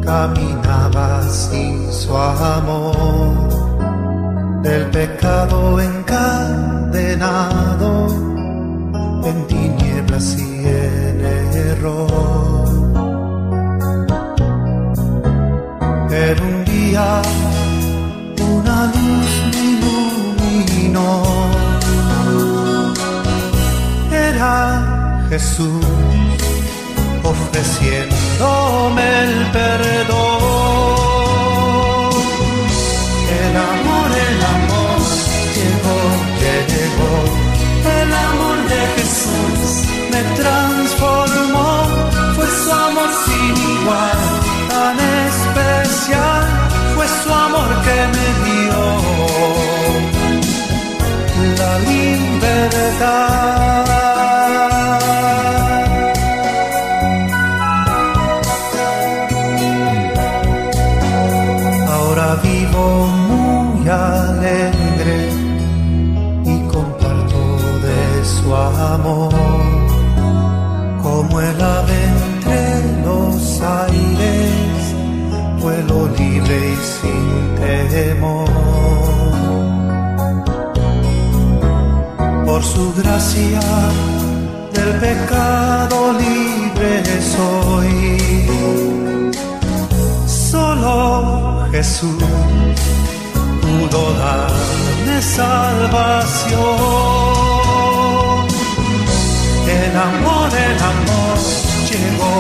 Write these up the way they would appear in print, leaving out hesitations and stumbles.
caminaba sin su amor, del pecado encadenado, en tinieblas y en error. Pero un día una luz me iluminó, era Jesús ofreciéndome el perdón. El amor llegó, el amor de Jesús me transformó, fue su amor sin igual, tan especial, fue su amor que me dio la libertad. Vivo muy alegre y comparto de su amor, como el ave entre los aires, vuelo libre y sin temor. Por su gracia del pecado libre soy, solo Jesús pudo darme salvación. El amor llegó,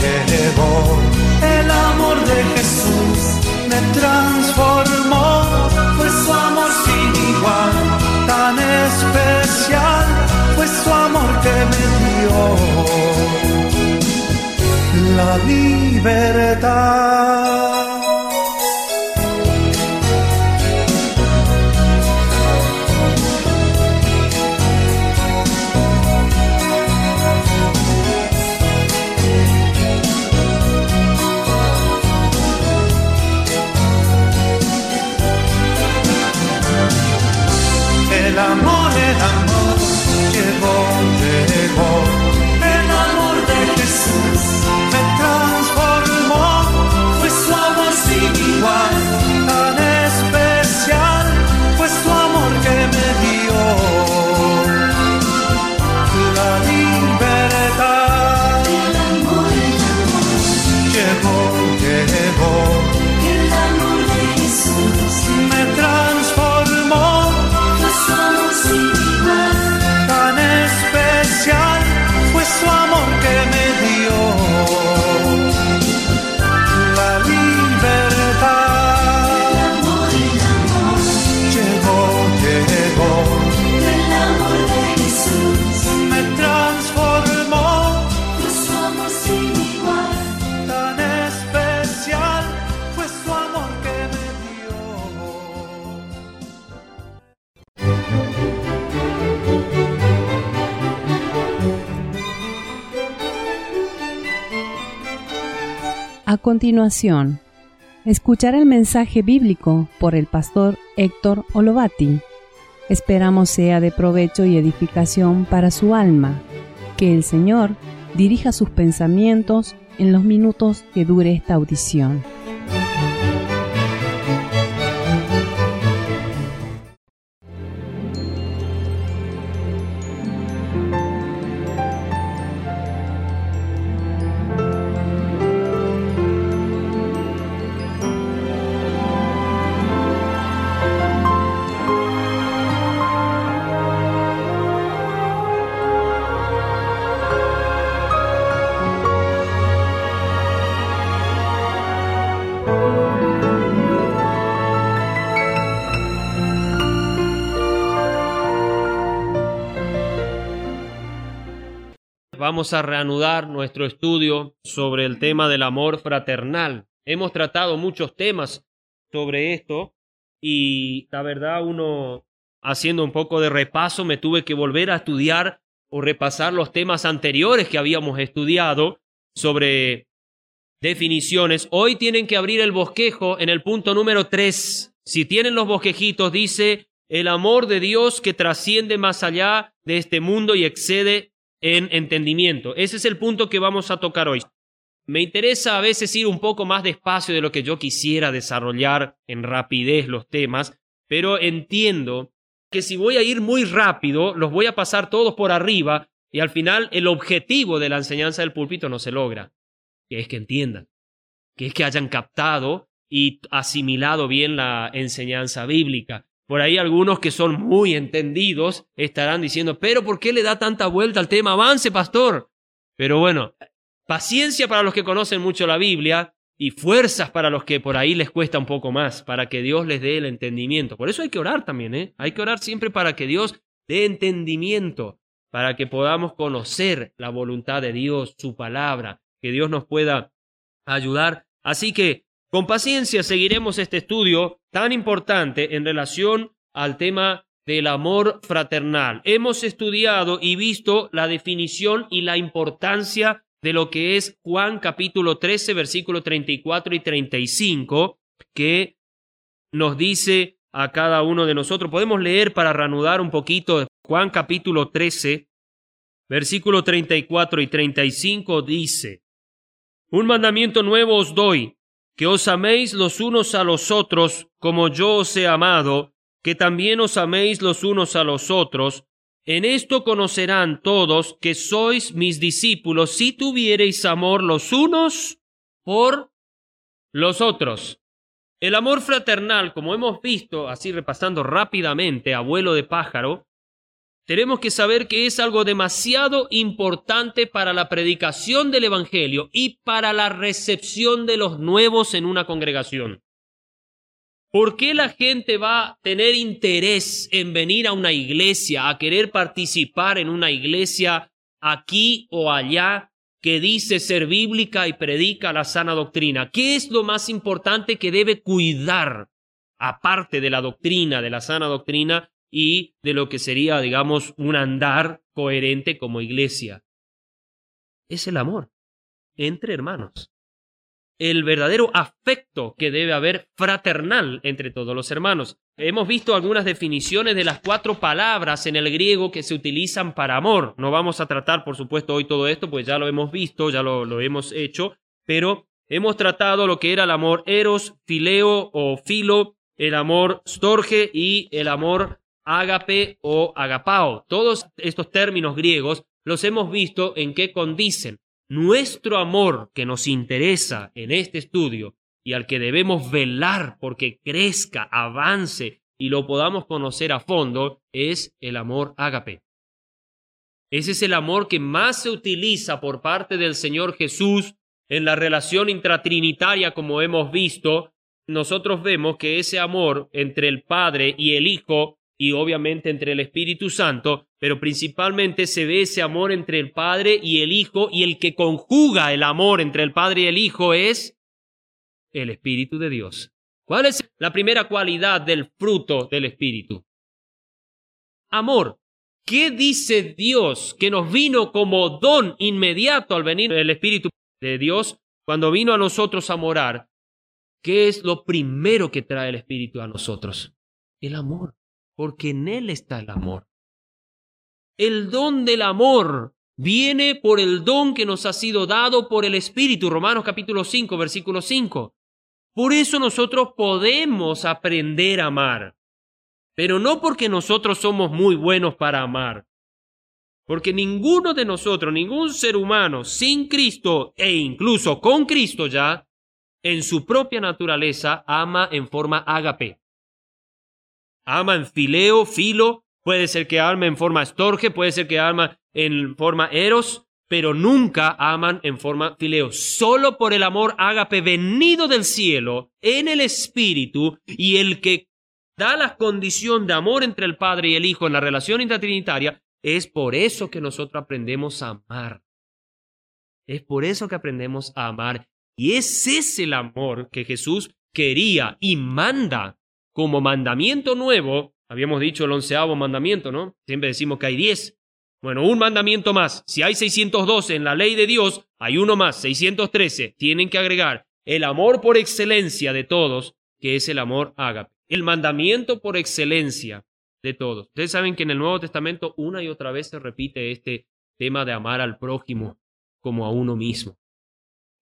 el amor de Jesús me transformó, fue su amor sin igual, tan especial, fue su amor que me dio la libertad. El amor llegó, el amor de Jesús me transformó, fue su amor sin igual, tan especial, fue su amor que me dio la libertad. El amor llegó, el amor de Jesús me transformó, sin igual, tan especial, fue su amor que me dio la libertad. El amor llegó, el amor de Jesús me transformó, fue su amor sin igual, tan especial, fue su amor que me dio. A continuación, escuchar el mensaje bíblico por el pastor Héctor Olovati. Esperamos sea de provecho y edificación para su alma. Que el Señor dirija sus pensamientos en los minutos que dure esta audición. Vamos a reanudar nuestro estudio sobre el tema del amor fraternal. Hemos tratado muchos temas sobre esto y la verdad uno, haciendo un poco de repaso, me tuve que volver a estudiar o repasar los temas anteriores que habíamos estudiado sobre definiciones. Hoy tienen que abrir el bosquejo en el punto número 3. Si tienen los bosquejitos, dice el amor de Dios que trasciende más allá de este mundo y excede en entendimiento. Ese es el punto que vamos a tocar hoy. me interesa a veces ir un poco más despacio de lo que yo quisiera desarrollar en rapidez los temas, pero entiendo que si voy a ir muy rápido, los voy a pasar todos por arriba y al final el objetivo de la enseñanza del púlpito no se logra, que es que entiendan, que es que hayan captado y asimilado bien la enseñanza bíblica. Por ahí algunos que son muy entendidos estarán diciendo, pero ¿por qué le da tanta vuelta al tema? Avance, pastor. Pero bueno, paciencia para los que conocen mucho la Biblia y fuerzas para los que por ahí les cuesta un poco más, para que Dios les dé el entendimiento. Por eso hay que orar también, ¿eh? Hay que orar siempre para que Dios dé entendimiento, para que podamos conocer la voluntad de Dios, su palabra, que Dios nos pueda ayudar. Así que con paciencia seguiremos este estudio tan importante en relación al tema del amor fraternal. Hemos estudiado y visto la definición y la importancia de lo que es Juan capítulo 13, versículos 34 y 35, que nos dice a cada uno de nosotros. Podemos leer para reanudar un poquito. Juan capítulo 13, versículos 34 y 35 dice: Un mandamiento nuevo os doy, que os améis los unos a los otros como yo os he amado, que también os améis los unos a los otros. En esto conocerán todos que sois mis discípulos, si tuviereis amor los unos por los otros. El amor fraternal, como hemos visto, así repasando rápidamente, abuelo de pájaro, tenemos que saber que es algo demasiado importante para la predicación del Evangelio y para la recepción de los nuevos en una congregación. ¿Por qué la gente va a tener interés en venir a una iglesia, a querer participar en una iglesia aquí o allá que dice ser bíblica y predica la sana doctrina? ¿Qué es lo más importante que debe cuidar, aparte de la doctrina, de la sana doctrina y de lo que sería, digamos, un andar coherente como iglesia? Es el amor entre hermanos. El verdadero afecto que debe haber fraternal entre todos los hermanos. Hemos visto algunas definiciones de las 4 palabras en el griego que se utilizan para amor. No vamos a tratar, por supuesto, hoy todo esto, pues ya lo hemos visto, ya lo hemos hecho, pero hemos tratado lo que era el amor eros, fileo o filo, el amor storge y el amor ágape o agapao. Todos estos términos griegos los hemos visto en qué condicen. Nuestro amor que nos interesa en este estudio y al que debemos velar porque crezca, avance y lo podamos conocer a fondo es el amor ágape. Ese es el amor que más se utiliza por parte del Señor Jesús en la relación intratrinitaria, como hemos visto. Nosotros vemos que ese amor entre el Padre y el Hijo y obviamente entre el Espíritu Santo, pero principalmente se ve ese amor entre el Padre y el Hijo, y el que conjuga el amor entre el Padre y el Hijo es el Espíritu de Dios. ¿Cuál es la primera cualidad del fruto del Espíritu? Amor. ¿Qué dice Dios que nos vino como don inmediato al venir el Espíritu de Dios cuando vino a nosotros a morar? ¿Qué es lo primero que trae el Espíritu a nosotros? El amor. Porque en Él está el amor. El don del amor viene por el don que nos ha sido dado por el Espíritu. Romanos capítulo 5, versículo 5. Por eso nosotros podemos aprender a amar. Pero no porque nosotros somos muy buenos para amar. Porque ninguno de nosotros, ningún ser humano sin Cristo e incluso con Cristo ya, en su propia naturaleza ama en forma ágape. Ama en fileo, filo, puede ser que ama en forma storge, puede ser que ama en forma eros, pero nunca aman en forma fileo. Solo por el amor ágape venido del cielo, en el Espíritu, y el que da la condición de amor entre el Padre y el Hijo en la relación intratrinitaria, es por eso que nosotros aprendemos a amar. Es por eso que aprendemos a amar. Y ese es el amor que Jesús quería y manda como mandamiento nuevo. Habíamos dicho el 11º mandamiento, ¿no? Siempre decimos que hay 10. Bueno, un mandamiento más. Si hay 612 en la ley de Dios, hay uno más, 613. Tienen que agregar el amor por excelencia de todos, que es el amor ágape. El mandamiento por excelencia de todos. Ustedes saben que en el Nuevo Testamento una y otra vez se repite este tema de amar al prójimo como a uno mismo.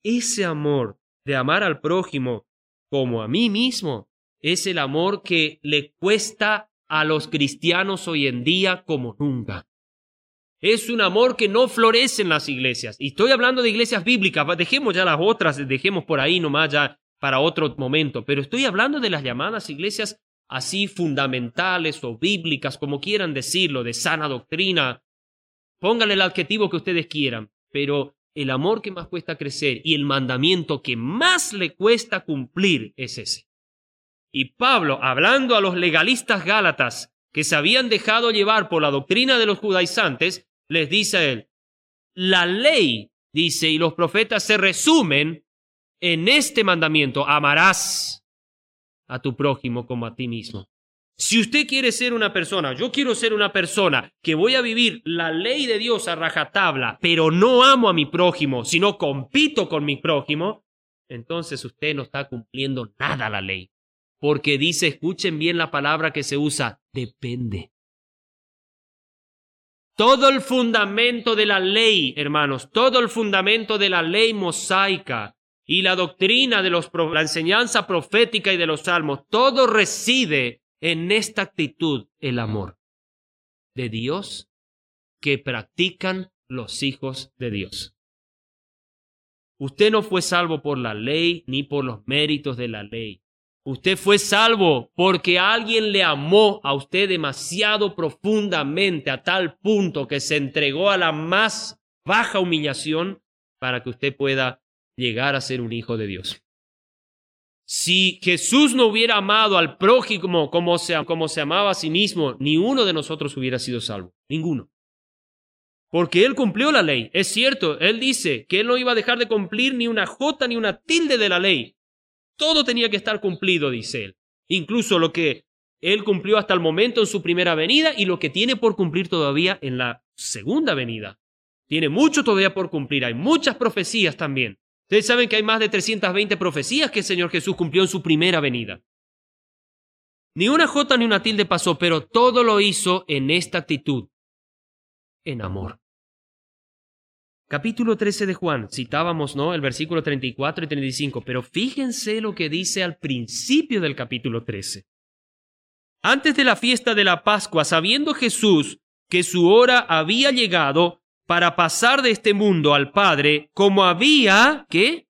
ese amor de amar al prójimo como a mí mismo es el amor que le cuesta a los cristianos hoy en día como nunca. Es un amor que no florece en las iglesias. Y estoy hablando de iglesias bíblicas. Dejemos ya las otras, dejemos por ahí nomás ya para otro momento. Pero estoy hablando de las llamadas iglesias así fundamentales o bíblicas, como quieran decirlo, de sana doctrina. Pónganle el adjetivo que ustedes quieran. Pero el amor que más cuesta crecer y el mandamiento que más le cuesta cumplir es ese. Y Pablo, hablando a los legalistas gálatas que se habían dejado llevar por la doctrina de los judaizantes, les dice a él, la ley, dice, y los profetas se resumen en este mandamiento, amarás a tu prójimo como a ti mismo. Si usted quiere ser una persona, yo quiero ser una persona que voy a vivir la ley de Dios a rajatabla, pero no amo a mi prójimo, sino compito con mi prójimo, entonces usted no está cumpliendo nada la ley. Porque dice, escuchen bien la palabra que se usa, depende. Todo el fundamento de la ley, hermanos, todo el fundamento de la ley mosaica y la doctrina de la enseñanza profética y de los salmos, todo reside en esta actitud, el amor de Dios que practican los hijos de Dios. Usted no fue salvo por la ley ni por los méritos de la ley. Usted fue salvo porque alguien le amó a usted demasiado profundamente a tal punto que se entregó a la más baja humillación para que usted pueda llegar a ser un hijo de Dios. Si Jesús no hubiera amado al prójimo como se amaba a sí mismo, ni uno de nosotros hubiera sido salvo. Ninguno. Porque Él cumplió la ley. Es cierto, Él dice que Él no iba a dejar de cumplir ni una jota ni una tilde de la ley. Todo tenía que estar cumplido, dice Él. Incluso lo que Él cumplió hasta el momento en su primera venida y lo que tiene por cumplir todavía en la segunda venida. Tiene mucho todavía por cumplir. Hay muchas profecías también. Ustedes saben que hay más de 320 profecías que el Señor Jesús cumplió en su primera venida. Ni una jota ni una tilde pasó, pero todo lo hizo en esta actitud, en amor. Capítulo 13 de Juan, citábamos, ¿no?, el versículo 34 y 35, pero fíjense lo que dice al principio del capítulo 13. Antes de la fiesta de la Pascua, sabiendo Jesús que su hora había llegado para pasar de este mundo al Padre, como había, ¿qué?,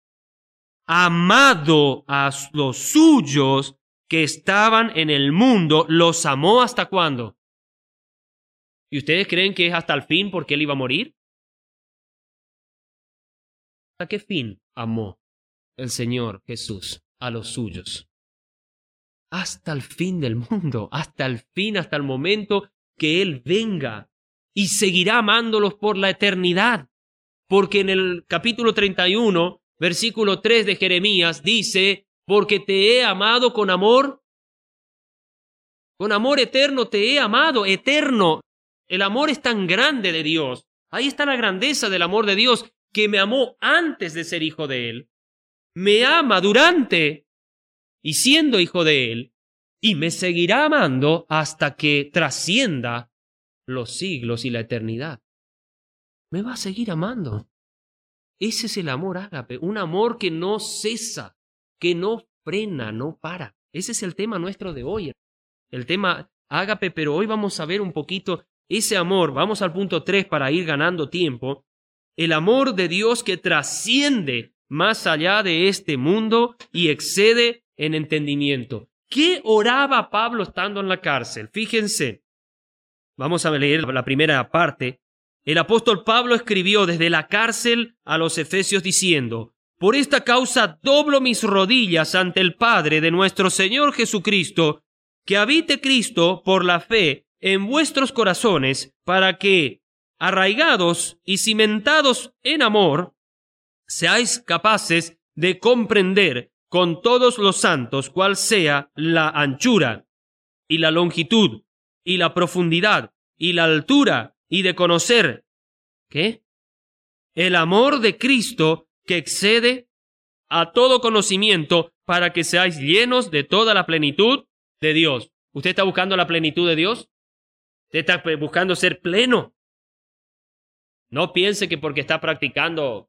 amado a los suyos que estaban en el mundo, los amó ¿hasta cuándo? ¿Y ustedes creen que es hasta el fin porque Él iba a morir? ¿Hasta qué fin amó el Señor Jesús a los suyos? Hasta el fin del mundo, hasta el fin, hasta el momento que Él venga y seguirá amándolos por la eternidad. Porque en el capítulo 31, versículo 3 de Jeremías dice, porque te he amado con amor eterno te he amado, eterno. El amor es tan grande de Dios. Ahí está la grandeza del amor de Dios, que me amó antes de ser hijo de Él, me ama durante y siendo hijo de Él, y me seguirá amando hasta que trascienda los siglos y la eternidad. Me va a seguir amando. Ese es el amor ágape, un amor que no cesa, que no frena, no para. Ese es el tema nuestro de hoy, el tema ágape, pero hoy vamos a ver un poquito ese amor. Vamos al punto 3 para ir ganando tiempo. El amor de Dios que trasciende más allá de este mundo y excede en entendimiento. ¿Qué oraba Pablo estando en la cárcel? Fíjense, vamos a leer la primera parte. El apóstol Pablo escribió desde la cárcel a los Efesios diciendo, por esta causa doblo mis rodillas ante el Padre de nuestro Señor Jesucristo, que habite Cristo por la fe en vuestros corazones, para que, arraigados y cimentados en amor, seáis capaces de comprender con todos los santos cuál sea la anchura y la longitud y la profundidad y la altura y de conocer, ¿qué?, el amor de Cristo que excede a todo conocimiento, para que seáis llenos de toda la plenitud de Dios. ¿Usted está buscando la plenitud de Dios? ¿Usted está buscando ser pleno? No piense que porque está practicando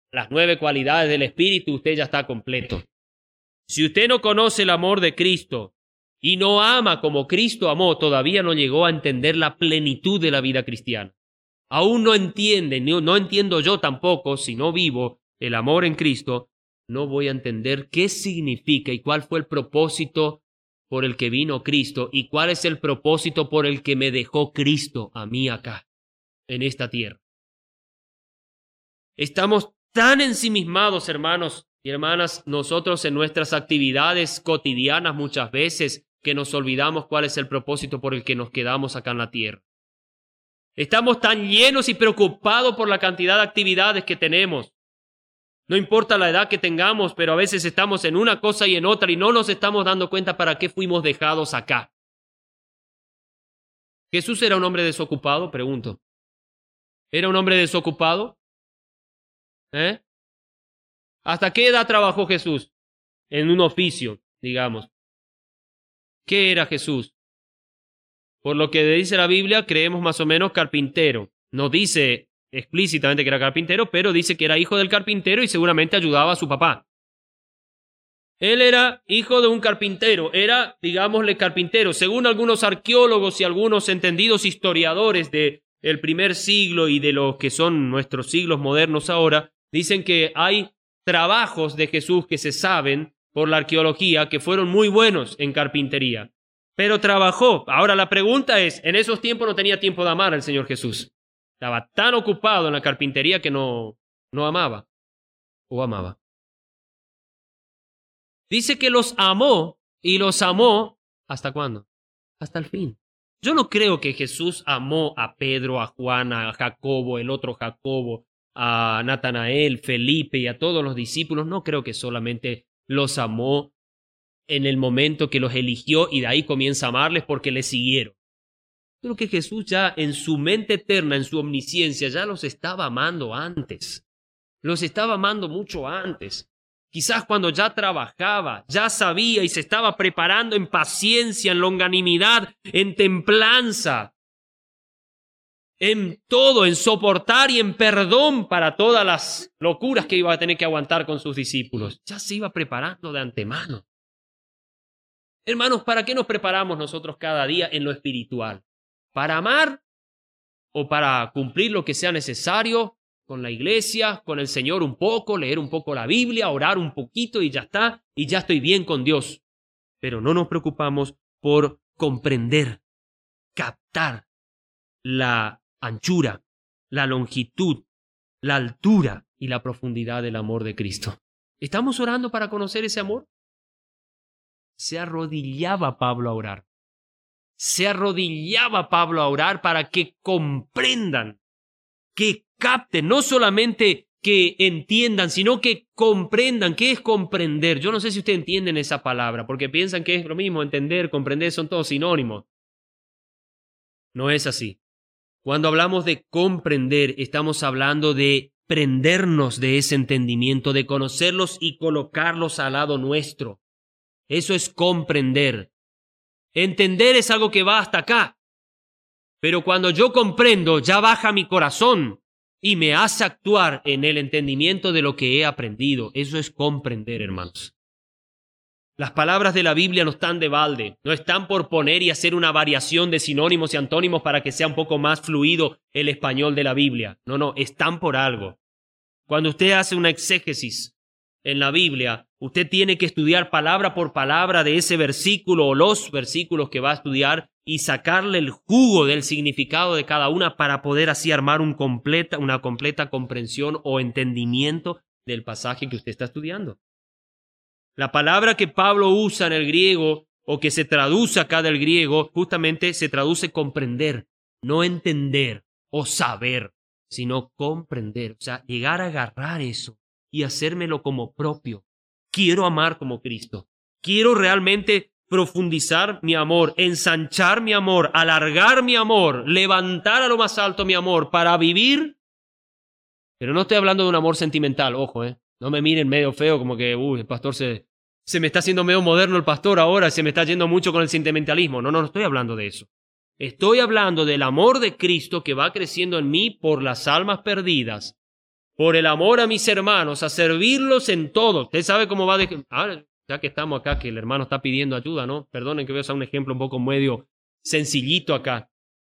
las 9 cualidades del Espíritu, usted ya está completo. Si usted no conoce el amor de Cristo y no ama como Cristo amó, todavía no llegó a entender la plenitud de la vida cristiana. Aún no entiende, no entiendo yo tampoco, si no vivo el amor en Cristo, no voy a entender qué significa y cuál fue el propósito por el que vino Cristo y cuál es el propósito por el que me dejó Cristo a mí acá, en esta tierra. Estamos tan ensimismados, hermanos y hermanas, nosotros en nuestras actividades cotidianas muchas veces, que nos olvidamos cuál es el propósito por el que nos quedamos acá en la tierra. Estamos tan llenos y preocupados por la cantidad de actividades que tenemos. No importa la edad que tengamos, pero a veces estamos en una cosa y en otra y no nos estamos dando cuenta para qué fuimos dejados acá. ¿Jesús era un hombre desocupado? Pregunto. ¿Era un hombre desocupado? ¿Hasta qué edad trabajó Jesús? En un oficio, digamos. ¿Qué era Jesús? Por lo que dice la Biblia, creemos más o menos carpintero. No dice explícitamente que era carpintero, pero dice que era hijo del carpintero y seguramente ayudaba a su papá. Él era hijo de un carpintero, era, digámosle, carpintero. Según algunos arqueólogos y algunos entendidos historiadores del primer siglo y de los que son nuestros siglos modernos ahora, dicen que hay trabajos de Jesús que se saben por la arqueología que fueron muy buenos en carpintería. Pero trabajó. Ahora la pregunta es, en esos tiempos no tenía tiempo de amar al Señor Jesús. Estaba tan ocupado en la carpintería que no amaba. ¿O amaba? Dice que los amó y los amó ¿hasta cuándo? Hasta el fin. Yo no creo que Jesús amó a Pedro, a Juan, a Jacobo, el otro Jacobo, a Natanael, Felipe y a todos los discípulos. No creo que solamente los amó en el momento que los eligió y de ahí comienza a amarles porque le siguieron. Creo que Jesús ya en su mente eterna, en su omnisciencia, ya los estaba amando antes. Los estaba amando mucho antes. Quizás cuando ya trabajaba, ya sabía y se estaba preparando en paciencia, en longanimidad, en templanza, en todo, en soportar y en perdón para todas las locuras que iba a tener que aguantar con sus discípulos. Ya se iba preparando de antemano. Hermanos, ¿para qué nos preparamos nosotros cada día en lo espiritual? ¿Para amar o para cumplir lo que sea necesario con la iglesia, con el Señor un poco, leer un poco la Biblia, orar un poquito y ya está, y ya estoy bien con Dios? Pero no nos preocupamos por comprender, captar la anchura, la longitud, la altura y la profundidad del amor de Cristo. ¿Estamos orando para conocer ese amor? Se arrodillaba Pablo a orar. Se arrodillaba Pablo a orar para que comprendan, que capten, no solamente que entiendan, sino que comprendan. ¿Qué es comprender? Yo no sé si ustedes entienden esa palabra, porque piensan que es lo mismo, entender, comprender, son todos sinónimos. No es así. Cuando hablamos de comprender, estamos hablando de prendernos de ese entendimiento, de conocerlos y colocarlos al lado nuestro. Eso es comprender. Entender es algo que va hasta acá. Pero cuando yo comprendo, ya baja mi corazón y me hace actuar en el entendimiento de lo que he aprendido. Eso es comprender, hermanos. Las palabras de la Biblia no están de balde, no están por poner y hacer una variación de sinónimos y antónimos para que sea un poco más fluido el español de la Biblia. No, están por algo. Cuando usted hace una exégesis en la Biblia, usted tiene que estudiar palabra por palabra de ese versículo o los versículos que va a estudiar y sacarle el jugo del significado de cada una para poder así armar una completa comprensión o entendimiento del pasaje que usted está estudiando. La palabra que Pablo usa en el griego o que se traduce acá del griego justamente se traduce comprender, no entender o saber, sino comprender, o sea, llegar a agarrar eso y hacérmelo como propio. Quiero amar como Cristo. Quiero realmente profundizar mi amor, ensanchar mi amor, alargar mi amor, levantar a lo más alto mi amor para vivir. Pero no estoy hablando de un amor sentimental, ojo, No me miren medio feo como que, el pastor se me está haciendo medio moderno el pastor ahora, se me está yendo mucho con el sentimentalismo. No estoy hablando de eso. Estoy hablando del amor de Cristo que va creciendo en mí por las almas perdidas, por el amor a mis hermanos, a servirlos en todo. Usted sabe cómo va de... Ahora, ya que estamos acá, que el hermano está pidiendo ayuda, ¿no? Perdonen que voy a usar un ejemplo un poco medio sencillito acá.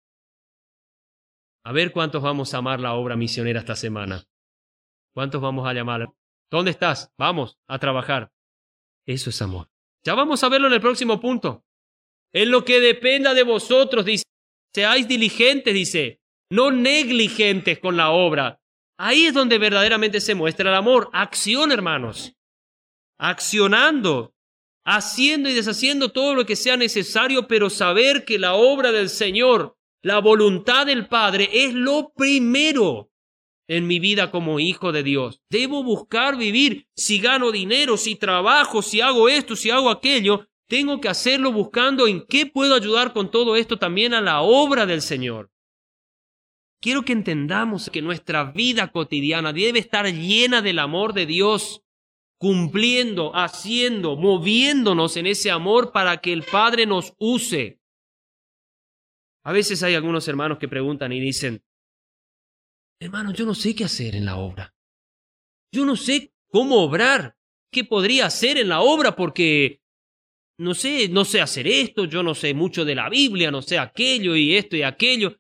A ver cuántos vamos a amar la obra misionera esta semana. ¿Cuántos vamos a llamar? ¿Dónde estás? Vamos a trabajar. Eso es amor. Ya vamos a verlo en el próximo punto. En lo que dependa de vosotros, dice, seáis diligentes, dice, no negligentes con la obra. Ahí es donde verdaderamente se muestra el amor. Acción, hermanos. Accionando, haciendo y deshaciendo todo lo que sea necesario, pero saber que la obra del Señor, la voluntad del Padre, es lo primero en mi vida como hijo de Dios. Debo buscar vivir. Si gano dinero, si trabajo, si hago esto, si hago aquello, tengo que hacerlo buscando en qué puedo ayudar con todo esto también a la obra del Señor. Quiero que entendamos que nuestra vida cotidiana debe estar llena del amor de Dios, cumpliendo, haciendo, moviéndonos en ese amor para que el Padre nos use. A veces hay algunos hermanos que preguntan y dicen, hermano, yo no sé qué hacer en la obra. Yo no sé cómo obrar. ¿Qué podría hacer en la obra? Porque no sé hacer esto, yo no sé mucho de la Biblia, no sé aquello y esto y aquello.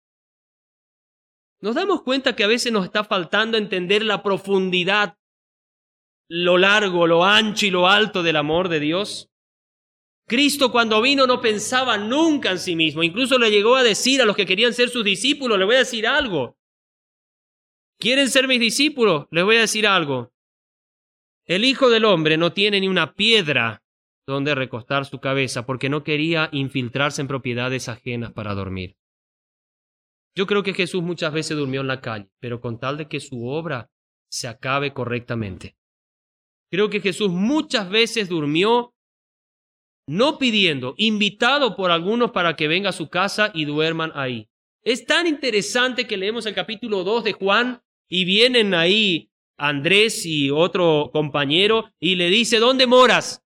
Nos damos cuenta que a veces nos está faltando entender la profundidad, lo largo, lo ancho y lo alto del amor de Dios. Cristo cuando vino no pensaba nunca en sí mismo. Incluso le llegó a decir a los que querían ser sus discípulos, le voy a decir algo. ¿Quieren ser mis discípulos? Les voy a decir algo. El Hijo del Hombre no tiene ni una piedra donde recostar su cabeza porque no quería infiltrarse en propiedades ajenas para dormir. Yo creo que Jesús muchas veces durmió en la calle, pero con tal de que su obra se acabe correctamente. Creo que Jesús muchas veces durmió no pidiendo, invitado por algunos para que venga a su casa y duerman ahí. Es tan interesante que leemos el capítulo 2 de Juan y vienen ahí Andrés y otro compañero y le dice, ¿dónde moras?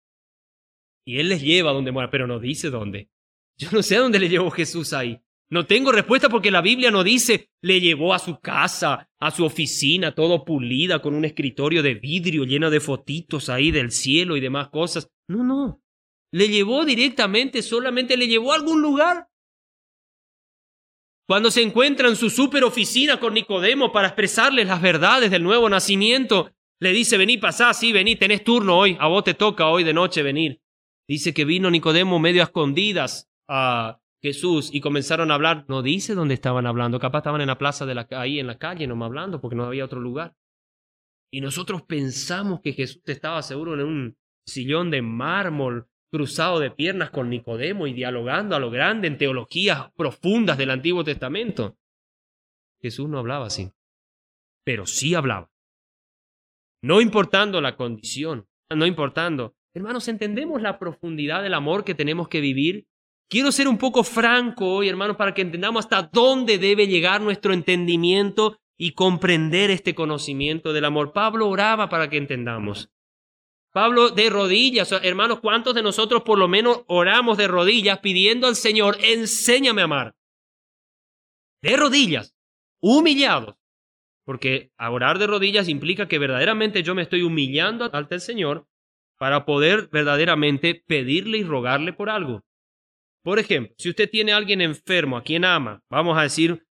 Y él les lleva a donde mora, pero no dice dónde. Yo no sé a dónde le llevó Jesús ahí. No tengo respuesta porque la Biblia no dice, le llevó a su casa, a su oficina, todo pulida, con un escritorio de vidrio lleno de fotitos ahí del cielo y demás cosas. No. Le llevó directamente, solamente le llevó a algún lugar. Cuando se encuentra en su super oficina con Nicodemo para expresarles las verdades del nuevo nacimiento, le dice, vení, pasá, sí, vení, tenés turno hoy, a vos te toca hoy de noche venir. Dice que vino Nicodemo medio a escondidas a Jesús y comenzaron a hablar. No dice dónde estaban hablando, capaz estaban en la plaza ahí en la calle nomás hablando porque no había otro lugar. Y nosotros pensamos que Jesús estaba seguro en un sillón de mármol, cruzado de piernas con Nicodemo y dialogando a lo grande en teologías profundas del Antiguo Testamento. Jesús no hablaba así, pero sí hablaba. No importando la condición, no importando. Hermanos, ¿entendemos la profundidad del amor que tenemos que vivir? Quiero ser un poco franco hoy, hermanos, para que entendamos hasta dónde debe llegar nuestro entendimiento y comprender este conocimiento del amor. Pablo oraba para que entendamos. Pablo de rodillas, hermanos, ¿cuántos de nosotros por lo menos oramos de rodillas pidiendo al Señor, enséñame a amar? De rodillas, humillados. Porque orar de rodillas implica que verdaderamente yo me estoy humillando ante el Señor para poder verdaderamente pedirle y rogarle por algo. Por ejemplo, si usted tiene a alguien enfermo a quien ama, vamos a decir,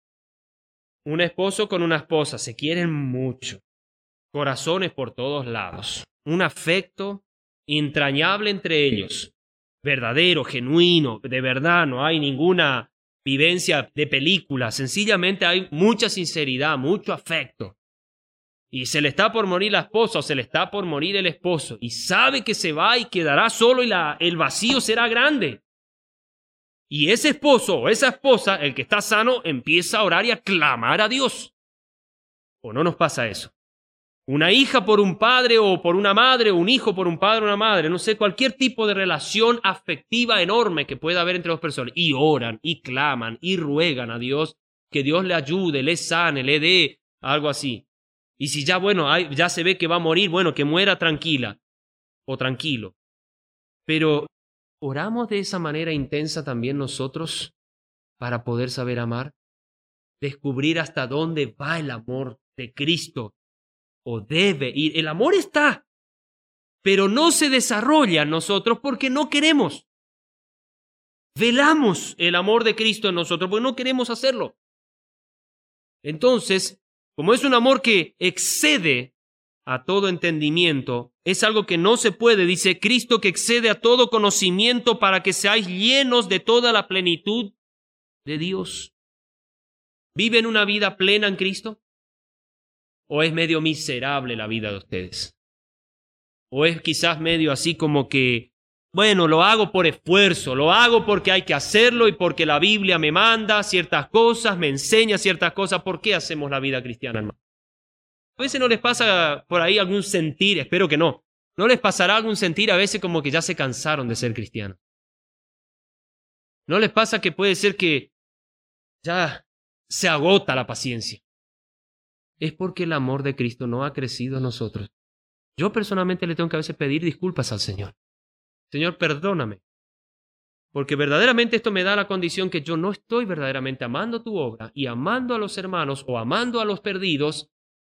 un esposo con una esposa, se quieren mucho, corazones por todos lados, un afecto entrañable entre ellos, verdadero, genuino, de verdad, no hay ninguna vivencia de película, sencillamente hay mucha sinceridad, mucho afecto. Y se le está por morir la esposa o se le está por morir el esposo y sabe que se va y quedará solo y el vacío será grande. Y ese esposo o esa esposa, el que está sano, empieza a orar y a clamar a Dios. ¿O no nos pasa eso? Una hija por un padre o por una madre, o un hijo por un padre o una madre, no sé, cualquier tipo de relación afectiva enorme que pueda haber entre dos personas. Y oran, y claman, y ruegan a Dios que Dios le ayude, le sane, le dé algo así. Y si ya, ya se ve que va a morir, bueno, que muera tranquila o tranquilo. Pero ¿oramos de esa manera intensa también nosotros para poder saber amar? Descubrir hasta dónde va el amor de Cristo, o debe ir. El amor está, pero no se desarrolla en nosotros porque no queremos. Velamos el amor de Cristo en nosotros porque no queremos hacerlo. Entonces, como es un amor que excede a todo entendimiento, es algo que no se puede, dice Cristo, que excede a todo conocimiento para que seáis llenos de toda la plenitud de Dios. ¿Viven una vida plena en Cristo? ¿O es medio miserable la vida de ustedes? ¿O es quizás medio así como que, bueno, lo hago por esfuerzo, lo hago porque hay que hacerlo y porque la Biblia me manda ciertas cosas, me enseña ciertas cosas? ¿Por qué hacemos la vida cristiana, hermano? A veces no les pasa por ahí algún sentir, espero que no. ¿No les pasará algún sentir a veces como que ya se cansaron de ser cristianos? ¿No les pasa que puede ser que ya se agota la paciencia? Es porque el amor de Cristo no ha crecido en nosotros. Yo personalmente le tengo que a veces pedir disculpas al Señor. Señor, perdóname. Porque verdaderamente esto me da la condición que yo no estoy verdaderamente amando tu obra y amando a los hermanos o amando a los perdidos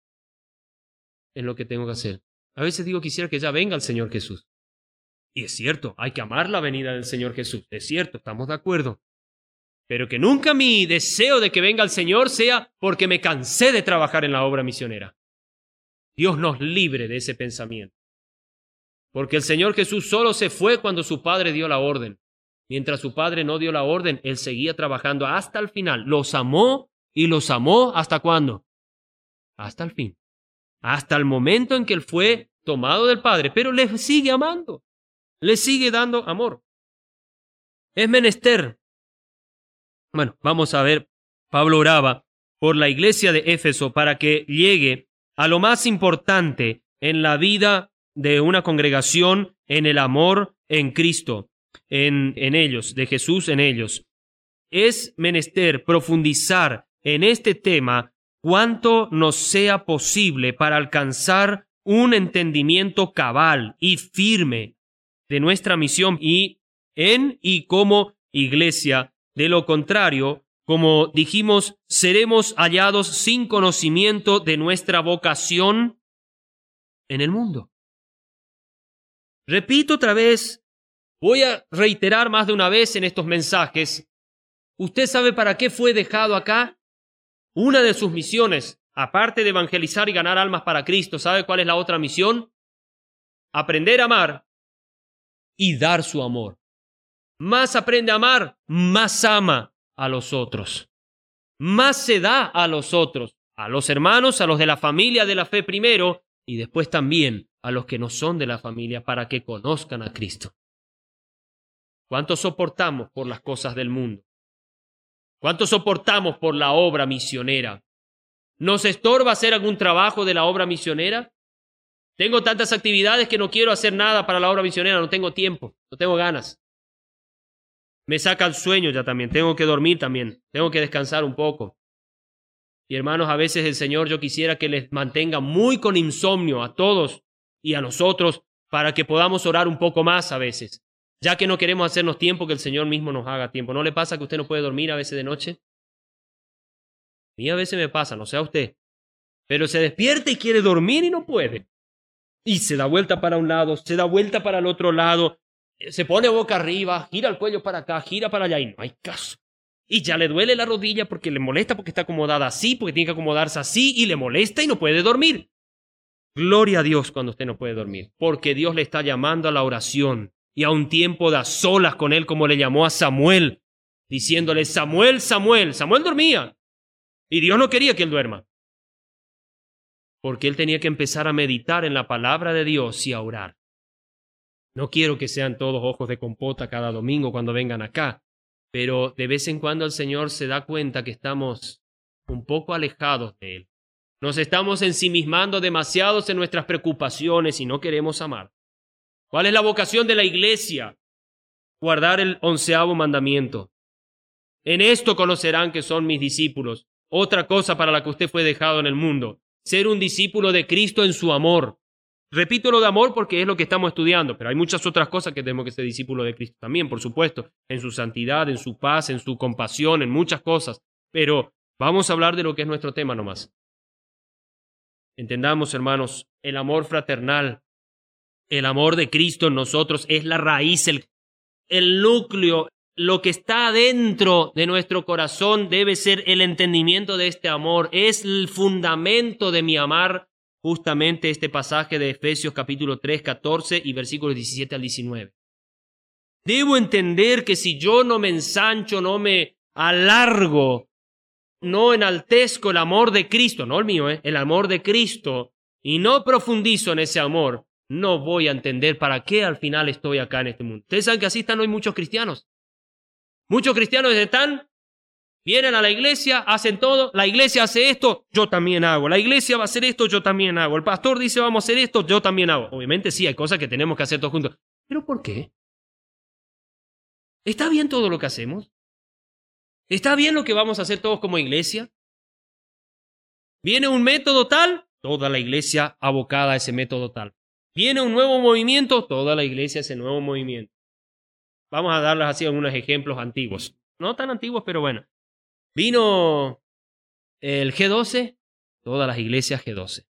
en lo que tengo que hacer. A veces digo, quisiera que ya venga el Señor Jesús. Y es cierto, hay que amar la venida del Señor Jesús. Es cierto, estamos de acuerdo. Pero que nunca mi deseo de que venga el Señor sea porque me cansé de trabajar en la obra misionera. Dios nos libre de ese pensamiento. Porque el Señor Jesús solo se fue cuando su Padre dio la orden. Mientras su Padre no dio la orden, Él seguía trabajando hasta el final. Los amó y los amó ¿hasta cuándo? Hasta el fin. Hasta el momento en que Él fue tomado del Padre. Pero le sigue amando. Le sigue dando amor. Es menester. Bueno, vamos a ver. Pablo oraba por la iglesia de Éfeso para que llegue a lo más importante en la vida de una congregación, en el amor en Cristo, en ellos, de Jesús en ellos. Es menester profundizar en este tema cuanto nos sea posible para alcanzar un entendimiento cabal y firme de nuestra misión y como iglesia. De lo contrario, como dijimos, seremos hallados sin conocimiento de nuestra vocación en el mundo. Repito otra vez, voy a reiterar más de una vez en estos mensajes. ¿Usted sabe para qué fue dejado acá? Una de sus misiones, aparte de evangelizar y ganar almas para Cristo, ¿sabe cuál es la otra misión? Aprender a amar y dar su amor. Más aprende a amar, más ama a los otros. Más se da a los otros, a los hermanos, a los de la familia de la fe primero, y después también a los que no son de la familia para que conozcan a Cristo. ¿Cuánto soportamos por las cosas del mundo? ¿Cuánto soportamos por la obra misionera? ¿Nos estorba hacer algún trabajo de la obra misionera? Tengo tantas actividades que no quiero hacer nada para la obra misionera, no tengo tiempo, no tengo ganas. Me saca el sueño ya también, tengo que dormir también, tengo que descansar un poco. Y hermanos, a veces el Señor yo quisiera que les mantenga muy con insomnio a todos y a nosotros para que podamos orar un poco más a veces, ya que no queremos hacernos tiempo, que el Señor mismo nos haga tiempo. ¿No le pasa que usted no puede dormir a veces de noche? A mí a veces me pasa, no sé a usted, pero se despierta y quiere dormir y no puede. Y se da vuelta para un lado, se da vuelta para el otro lado, se pone boca arriba, gira el cuello para acá, gira para allá y no hay caso. Y ya le duele la rodilla porque le molesta, porque está acomodada así, porque tiene que acomodarse así y le molesta y no puede dormir. Gloria a Dios cuando usted no puede dormir, porque Dios le está llamando a la oración y a un tiempo de a solas con Él, como le llamó a Samuel, diciéndole, Samuel, Samuel. Samuel dormía y Dios no quería que él duerma, porque él tenía que empezar a meditar en la palabra de Dios y a orar. No quiero que sean todos ojos de compota cada domingo cuando vengan acá, pero de vez en cuando el Señor se da cuenta que estamos un poco alejados de Él. Nos estamos ensimismando demasiados en nuestras preocupaciones y no queremos amar. ¿Cuál es la vocación de la iglesia? Guardar el 11º mandamiento. En esto conocerán que son mis discípulos. Otra cosa para la que usted fue dejado en el mundo. Ser un discípulo de Cristo en su amor. Repito lo de amor porque es lo que estamos estudiando, pero hay muchas otras cosas que tenemos que ser discípulos de Cristo también, por supuesto, en su santidad, en su paz, en su compasión, en muchas cosas. Pero vamos a hablar de lo que es nuestro tema nomás. Entendamos, hermanos, el amor fraternal, el amor de Cristo en nosotros es la raíz, el núcleo, lo que está dentro de nuestro corazón debe ser el entendimiento de este amor. Es el fundamento de mi amar, justamente este pasaje de Efesios capítulo 3, 14 y versículos 17 al 19. Debo entender que si yo no me ensancho, no me alargo, no enaltezco el amor de Cristo, no el mío, el amor de Cristo, y no profundizo en ese amor, no voy a entender para qué al final estoy acá en este mundo. Ustedes saben que así están hoy muchos cristianos. Muchos cristianos vienen a la iglesia, hacen todo, la iglesia hace esto, yo también hago, la iglesia va a hacer esto, yo también hago, el pastor dice vamos a hacer esto, yo también hago. Obviamente sí, hay cosas que tenemos que hacer todos juntos, pero ¿por qué? ¿Está bien todo lo que hacemos? ¿Está bien lo que vamos a hacer todos como iglesia? ¿Viene un método tal? Toda la iglesia abocada a ese método tal. ¿Viene un nuevo movimiento? Toda la iglesia a ese nuevo movimiento. Vamos a darles así algunos ejemplos antiguos. No tan antiguos, pero bueno. Vino el G12, todas las iglesias G12.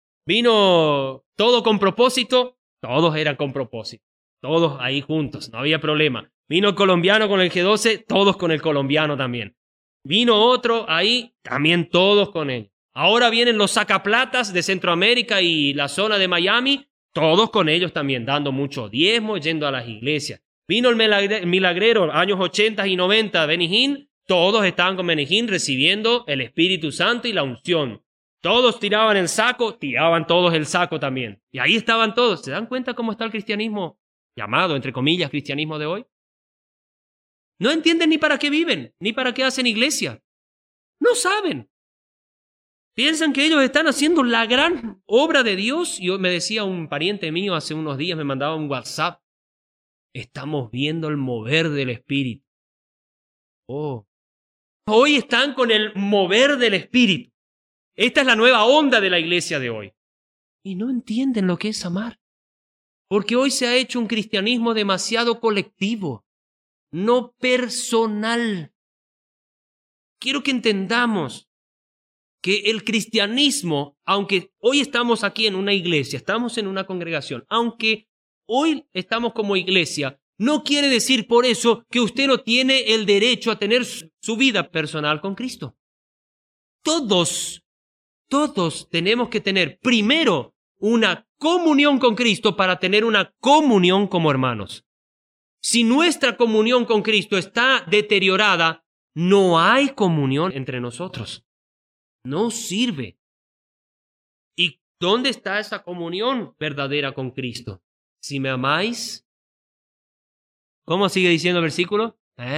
Vino todo con propósito, todos eran con propósito. Todos ahí juntos, no había problema. Vino el colombiano con el G12, todos con el colombiano también. Vino otro ahí, también todos con él. Ahora vienen los sacaplatas de Centroamérica y la zona de Miami, todos con ellos también, dando mucho diezmo, yendo a las iglesias. Vino el milagrero, años 80 y 90, Benny Hinn, todos estaban con Benny Hinn recibiendo el Espíritu Santo y la unción. Todos tiraban el saco, tiraban todos el saco también. Y ahí estaban todos. ¿Se dan cuenta cómo está el cristianismo, llamado, entre comillas, cristianismo de hoy? No entienden ni para qué viven, ni para qué hacen iglesia. No saben. Piensan que ellos están haciendo la gran obra de Dios. Y me decía un pariente mío hace unos días, me mandaba un WhatsApp. Estamos viendo el mover del Espíritu. Oh. Hoy están con el mover del Espíritu. Esta es la nueva onda de la iglesia de hoy. Y no entienden lo que es amar. Porque hoy se ha hecho un cristianismo demasiado colectivo, no personal. Quiero que entendamos que el cristianismo, aunque hoy estamos aquí en una iglesia, estamos en una congregación, aunque hoy estamos como iglesia, no quiere decir por eso que usted no tiene el derecho a tener su vida personal con Cristo. Todos tenemos que tener primero una comunión con Cristo para tener una comunión como hermanos. Si nuestra comunión con Cristo está deteriorada, no hay comunión entre nosotros. No sirve. ¿Y dónde está esa comunión verdadera con Cristo? Si me amáis, ¿cómo sigue diciendo el versículo?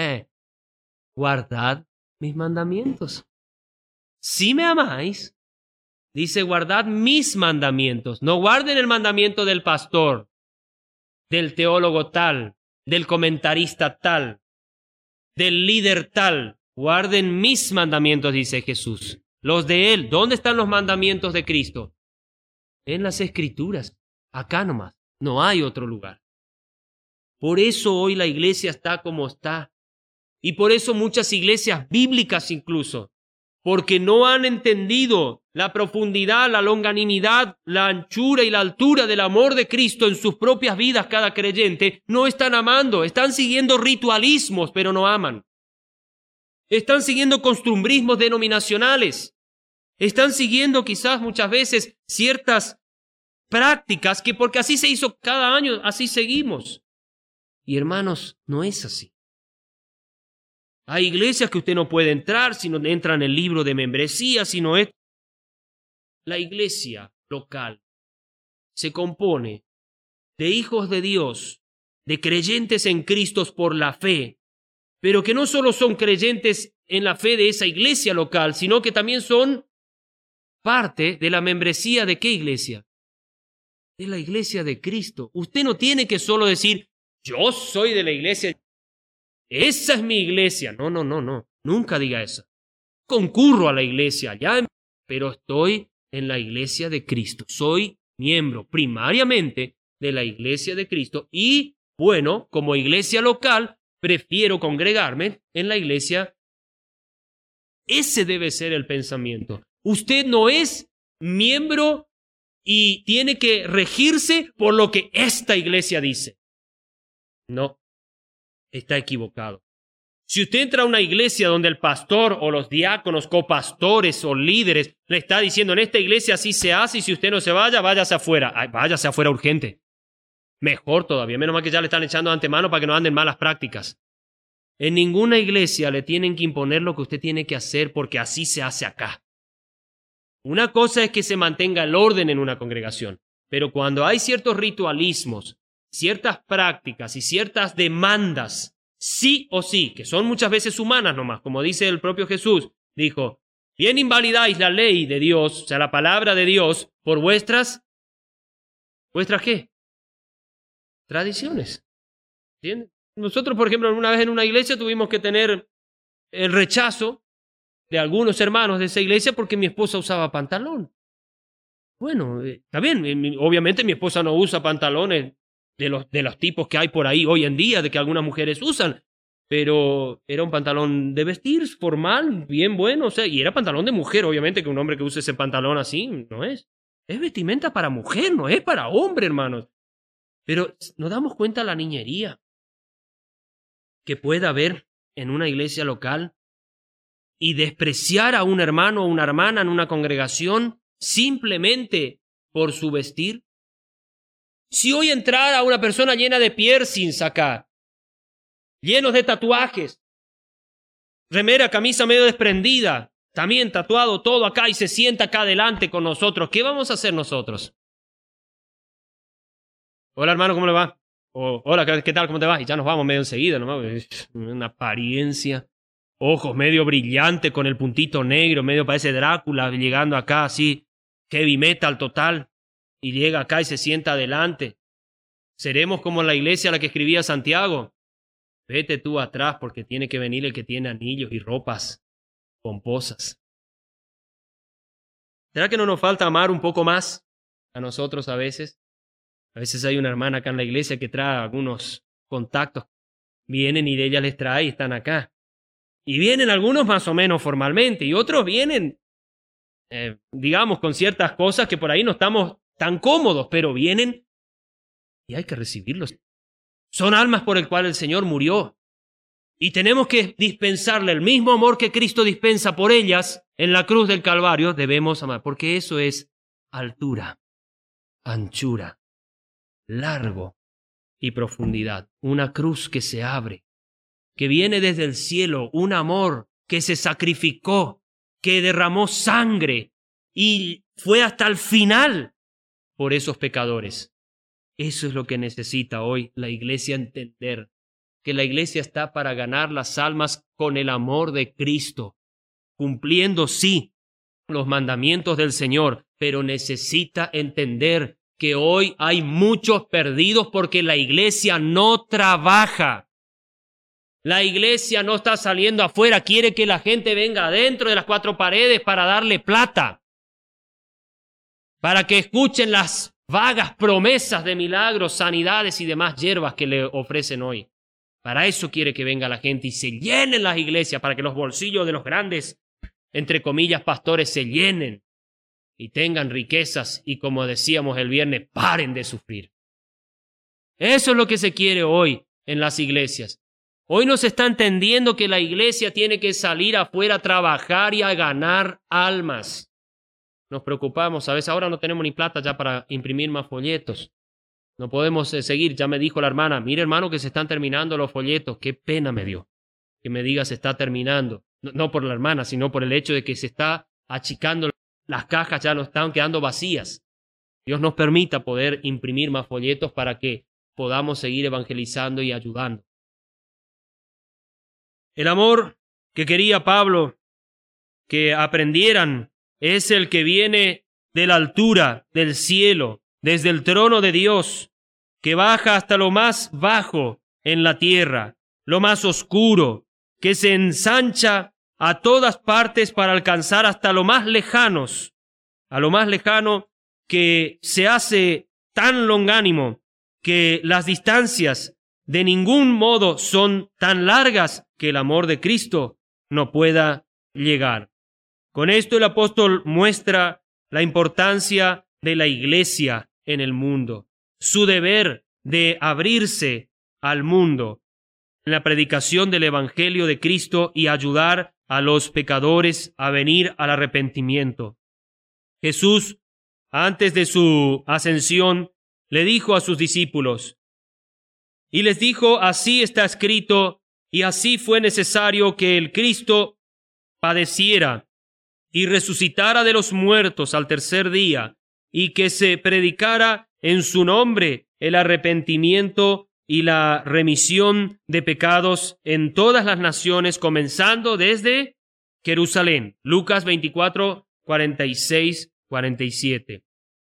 Guardad mis mandamientos. Si me amáis, dice guardad mis mandamientos. No guarden el mandamiento del pastor, del teólogo tal, del comentarista tal, del líder tal. Guarden mis mandamientos, dice Jesús. Los de Él. ¿Dónde están los mandamientos de Cristo? En las Escrituras. Acá nomás. No hay otro lugar. Por eso hoy la iglesia está como está. Y por eso muchas iglesias bíblicas incluso, porque no han entendido la profundidad, la longanimidad, la anchura y la altura del amor de Cristo en sus propias vidas cada creyente, no están amando, están siguiendo ritualismos, pero no aman. Están siguiendo costumbrismos denominacionales. Están siguiendo quizás muchas veces ciertas prácticas que porque así se hizo cada año, así seguimos. Y hermanos, no es así. Hay iglesias que usted no puede entrar si no entra en el libro de membresía, si no es. La iglesia local se compone de hijos de Dios, de creyentes en Cristo por la fe, pero que no solo son creyentes en la fe de esa iglesia local, sino que también son parte de la membresía de ¿qué iglesia? De la iglesia de Cristo. Usted no tiene que solo decir, yo soy de la iglesia, esa es mi iglesia. No. Nunca diga eso. Concurro a la iglesia allá, pero estoy en la iglesia de Cristo. Soy miembro primariamente de la iglesia de Cristo y, bueno, como iglesia local, prefiero congregarme en la iglesia. Ese debe ser el pensamiento. Usted no es miembro y tiene que regirse por lo que esta iglesia dice. No, está equivocado. Si usted entra a una iglesia donde el pastor o los diáconos, copastores o líderes le está diciendo en esta iglesia así se hace y si usted no se vaya, váyase afuera. Ay, váyase afuera urgente. Mejor todavía, menos mal que ya le están echando de antemano para que no anden malas prácticas. En ninguna iglesia le tienen que imponer lo que usted tiene que hacer porque así se hace acá. Una cosa es que se mantenga el orden en una congregación, pero cuando hay ciertos ritualismos, ciertas prácticas y ciertas demandas, sí o sí, que son muchas veces humanas nomás, como dice el propio Jesús, dijo, bien invalidáis la ley de Dios, o sea, la palabra de Dios, por ¿vuestras qué? Tradiciones. ¿Entienden? Nosotros, por ejemplo, una vez en una iglesia tuvimos que tener el rechazo de algunos hermanos de esa iglesia porque mi esposa usaba pantalón. Bueno, está bien, obviamente mi esposa no usa pantalones de los tipos que hay por ahí hoy en día, de que algunas mujeres usan, pero era un pantalón de vestir formal, bien bueno, o sea, y era pantalón de mujer, obviamente que un hombre que use ese pantalón así, no es. Es vestimenta para mujer, no es para hombre, hermanos. Pero nos damos cuenta de la niñería que puede haber en una iglesia local y despreciar a un hermano o una hermana en una congregación simplemente por su vestir. Si hoy entrara una persona llena de piercings acá, llenos de tatuajes, remera, camisa medio desprendida, también tatuado todo acá y se sienta acá adelante con nosotros, ¿qué vamos a hacer nosotros? Hola hermano, ¿cómo le va? Hola, ¿qué tal? ¿Cómo te va? Y ya nos vamos medio enseguida, ¿no? Una apariencia, ojos medio brillantes con el puntito negro, medio parece Drácula, llegando acá así, heavy metal total, y llega acá y se sienta adelante. ¿Seremos como la iglesia a la que escribía Santiago? Vete tú atrás porque tiene que venir el que tiene anillos y ropas pomposas. ¿Será que no nos falta amar un poco más a nosotros a veces? A veces hay una hermana acá en la iglesia que trae algunos contactos. Vienen y de ella les trae y están acá. Y vienen algunos más o menos formalmente y otros vienen, digamos, con ciertas cosas que por ahí no estamos tan cómodos, pero vienen y hay que recibirlos. Son almas por el cual el Señor murió. Y tenemos que dispensarle el mismo amor que Cristo dispensa por ellas en la cruz del Calvario. Debemos amar, porque eso es altura, anchura, largo y profundidad. Una cruz que se abre, que viene desde el cielo, un amor que se sacrificó, que derramó sangre y fue hasta el final por esos pecadores. Eso es lo que necesita hoy la iglesia entender, que la iglesia está para ganar las almas con el amor de Cristo, cumpliendo sí los mandamientos del Señor, pero necesita entender que hoy hay muchos perdidos porque la iglesia no trabaja. La iglesia no está saliendo afuera, quiere que la gente venga adentro de las cuatro paredes para darle plata, para que escuchen las vagas promesas de milagros, sanidades y demás hierbas que le ofrecen hoy. Para eso quiere que venga la gente y se llenen las iglesias, para que los bolsillos de los grandes, entre comillas, pastores se llenen y tengan riquezas y, como decíamos el viernes, paren de sufrir. Eso es lo que se quiere hoy en las iglesias. Hoy no se está entendiendo que la iglesia tiene que salir afuera a trabajar y a ganar almas. Nos preocupamos, a veces ahora no tenemos ni plata ya para imprimir más folletos. No podemos seguir, ya me dijo la hermana, mire hermano que se están terminando los folletos. Qué pena me dio que me diga se está terminando. No por la hermana, sino por el hecho de que se está achicando. Las cajas ya nos están quedando vacías. Dios nos permita poder imprimir más folletos para que podamos seguir evangelizando y ayudando. El amor que quería Pablo que aprendieran es el que viene de la altura del cielo, desde el trono de Dios, que baja hasta lo más bajo en la tierra, lo más oscuro, que se ensancha a todas partes para alcanzar hasta lo más lejanos, a lo más lejano que se hace tan longánimo que las distancias de ningún modo son tan largas que el amor de Cristo no pueda llegar. Con esto el apóstol muestra la importancia de la iglesia en el mundo, su deber de abrirse al mundo en la predicación del Evangelio de Cristo y ayudar a los pecadores a venir al arrepentimiento. Jesús, antes de su ascensión, le dijo a sus discípulos, y les dijo, así está escrito, y así fue necesario que el Cristo padeciera y resucitara de los muertos al tercer día, y que se predicara en su nombre el arrepentimiento y la remisión de pecados en todas las naciones, comenzando desde Jerusalén. Lucas 24, 46, 47.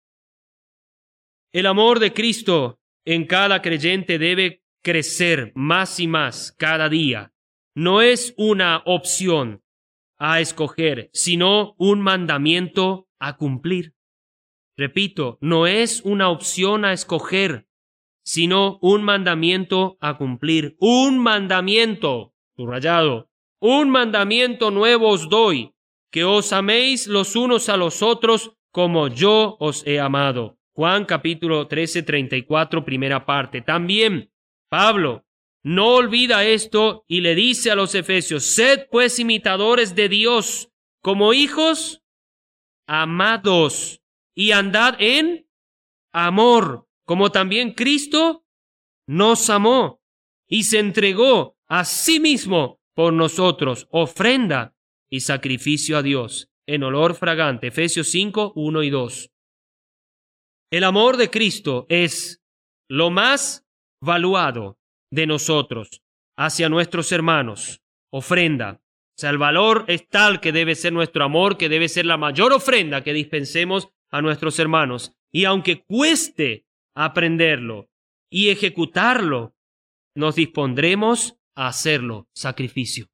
El amor de Cristo en cada creyente debe crecer más y más cada día. No es una opción a escoger, sino un mandamiento a cumplir. Repito, no es una opción a escoger, sino un mandamiento a cumplir. Un mandamiento, subrayado, un mandamiento nuevo os doy, que os améis los unos a los otros como yo os he amado. Juan capítulo 13, 34, primera parte. También Pablo no olvida esto y le dice a los efesios, sed pues imitadores de Dios como hijos amados y andad en amor, como también Cristo nos amó y se entregó a sí mismo por nosotros, ofrenda y sacrificio a Dios en olor fragante. Efesios 5, 1 y 2. El amor de Cristo es lo más valuado de nosotros hacia nuestros hermanos. Ofrenda. O sea, el valor es tal que debe ser nuestro amor, que debe ser la mayor ofrenda que dispensemos a nuestros hermanos. Y aunque cueste aprenderlo y ejecutarlo, nos dispondremos a hacerlo. Sacrificio.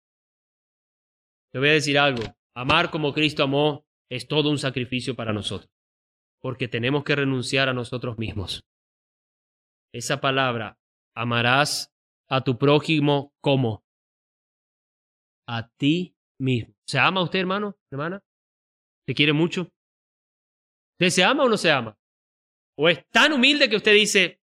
Te voy a decir algo. Amar como Cristo amó es todo un sacrificio para nosotros, porque tenemos que renunciar a nosotros mismos. Esa palabra, amarás a tu prójimo como a ti mismo. ¿Se ama usted, hermano, hermana? ¿Te quiere mucho? ¿Usted se ama o no se ama? ¿O es tan humilde que usted dice,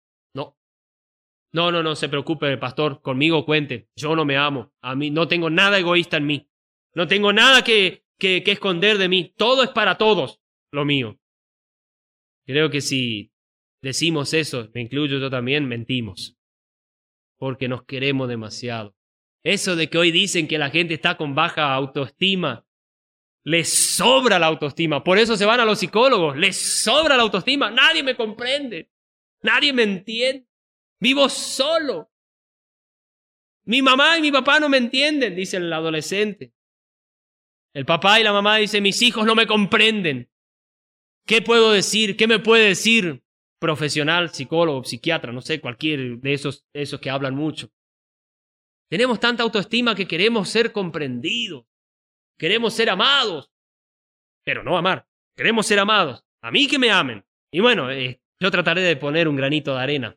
no se preocupe, pastor, conmigo cuente, yo no me amo, a mí no tengo nada egoísta en mí, no tengo nada que esconder de mí, todo es para todos lo mío? Creo que si decimos eso, me incluyo yo también, mentimos, porque nos queremos demasiado. Eso de que hoy dicen que la gente está con baja autoestima, les sobra la autoestima, por eso se van a los psicólogos, les sobra la autoestima, nadie me comprende, nadie me entiende, vivo solo. Mi mamá y mi papá no me entienden, dice el adolescente. El papá y la mamá dicen, mis hijos no me comprenden. ¿Qué puedo decir? ¿Qué me puede decir? Profesional, psicólogo, psiquiatra, no sé, cualquier de esos que hablan mucho. Tenemos tanta autoestima que queremos ser comprendidos. Queremos ser amados, pero no amar. Queremos ser amados. A mí que me amen. Y bueno, yo trataré de poner un granito de arena.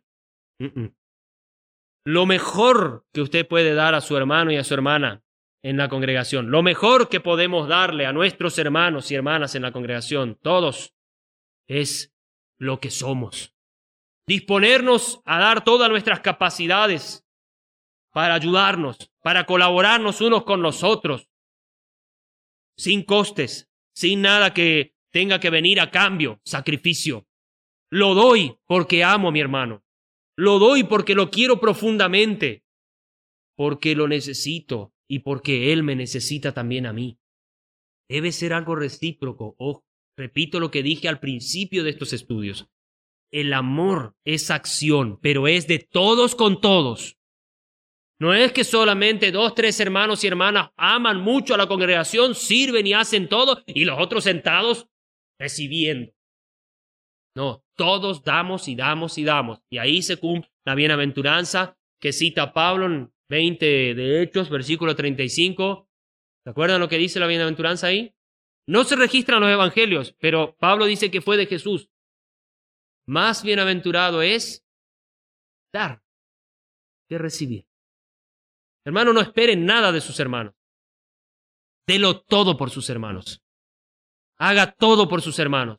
Lo mejor que usted puede dar a su hermano y a su hermana en la congregación, lo mejor que podemos darle a nuestros hermanos y hermanas en la congregación, todos, es lo que somos. Disponernos a dar todas nuestras capacidades para ayudarnos, para colaborarnos unos con los otros, sin costes, sin nada que tenga que venir a cambio, sacrificio. Lo doy porque amo a mi hermano. Lo doy porque lo quiero profundamente, porque lo necesito y porque él me necesita también a mí. Debe ser algo recíproco. Ojo, repito lo que dije al principio de estos estudios. El amor es acción, pero es de todos con todos. No es que solamente 2, 3 hermanos y hermanas aman mucho a la congregación, sirven y hacen todo, y los otros sentados recibiendo. No, todos damos y damos y damos. Y ahí se cumple la bienaventuranza que cita Pablo en 20 de Hechos, versículo 35. ¿Se acuerdan lo que dice la bienaventuranza ahí? No se registran los evangelios, pero Pablo dice que fue de Jesús. Más bienaventurado es dar que recibir. Hermano, no esperen nada de sus hermanos. Delo todo por sus hermanos. Haga todo por sus hermanos.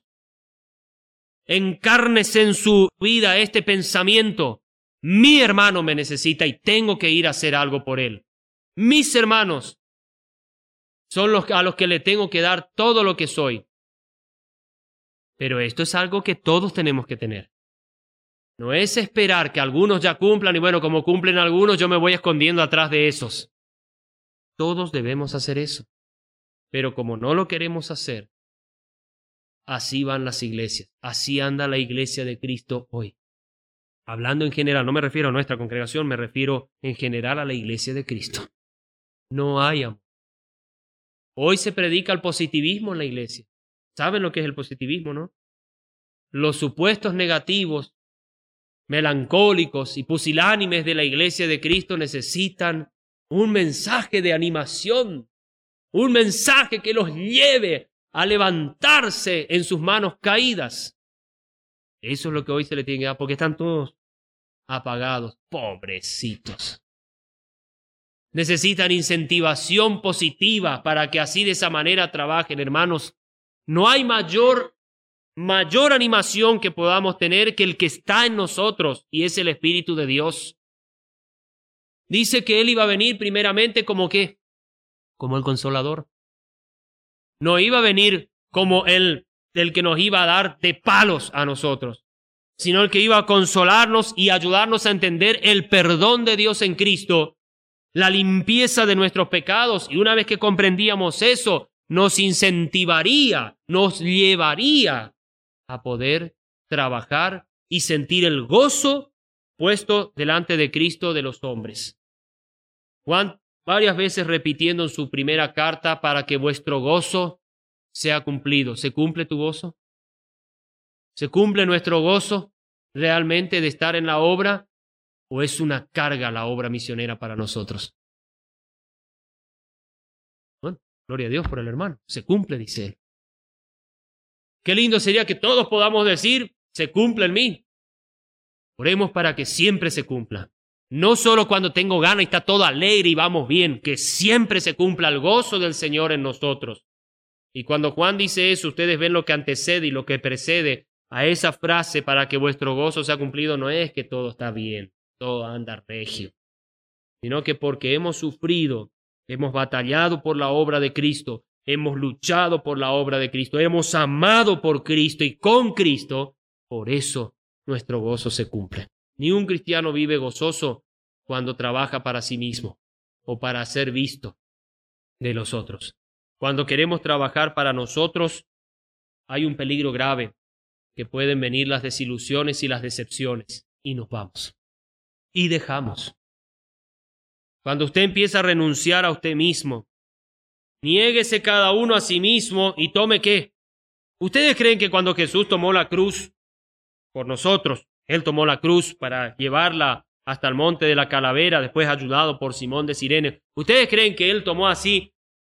Encárnese en su vida este pensamiento. Mi hermano me necesita y tengo que ir a hacer algo por él. Mis hermanos son a los que le tengo que dar todo lo que soy. Pero esto es algo que todos tenemos que tener. No es esperar que algunos ya cumplan y bueno, como cumplen algunos, yo me voy escondiendo atrás de esos. Todos debemos hacer eso. Pero como no lo queremos hacer, así van las iglesias. Así anda la iglesia de Cristo hoy. Hablando en general, no me refiero a nuestra congregación, me refiero en general a la iglesia de Cristo. No hay amor. Hoy se predica el positivismo en la iglesia. ¿Saben lo que es el positivismo, no? Los supuestos negativos, melancólicos y pusilánimes de la iglesia de Cristo necesitan un mensaje de animación, un mensaje que los lleve a levantarse en sus manos caídas. Eso es lo que hoy se le tiene que dar, porque están todos apagados, pobrecitos. Necesitan incentivación positiva para que así de esa manera trabajen, hermanos. No hay mayor animación que podamos tener que el que está en nosotros, y es el Espíritu de Dios. Dice que Él iba a venir primeramente como ¿qué? Como el Consolador. No iba a venir como el que nos iba a dar de palos a nosotros, sino el que iba a consolarnos y ayudarnos a entender el perdón de Dios en Cristo, la limpieza de nuestros pecados, y una vez que comprendíamos eso, nos incentivaría, nos llevaría a poder trabajar y sentir el gozo puesto delante de Cristo de los hombres. Juan varias veces repitiendo en su primera carta para que vuestro gozo sea cumplido. ¿Se cumple tu gozo? ¿Se cumple nuestro gozo realmente de estar en la obra? ¿O es una carga la obra misionera para nosotros? Bueno, gloria a Dios por el hermano. Se cumple, dice él. Qué lindo sería que todos podamos decir, se cumple en mí. Oremos para que siempre se cumpla. No solo cuando tengo ganas y está todo alegre y vamos bien, que siempre se cumpla el gozo del Señor en nosotros. Y cuando Juan dice eso, ustedes ven lo que antecede y lo que precede a esa frase para que vuestro gozo sea cumplido. No es que todo está bien, todo anda regio, sino que porque hemos sufrido, hemos batallado por la obra de Cristo, hemos luchado por la obra de Cristo, hemos amado por Cristo y con Cristo, por eso nuestro gozo se cumple. Ni un cristiano vive gozoso cuando trabaja para sí mismo o para ser visto de los otros. Cuando queremos trabajar para nosotros, hay un peligro grave, que pueden venir las desilusiones y las decepciones, y nos vamos. Y dejamos. Cuando usted empieza a renunciar a usted mismo, niéguese cada uno a sí mismo y tome ¿qué? ¿Ustedes creen que cuando Jesús tomó la cruz por nosotros, Él tomó la cruz para llevarla hasta el monte de la calavera, después ayudado por Simón de Cirene, ¿ustedes creen que Él tomó así?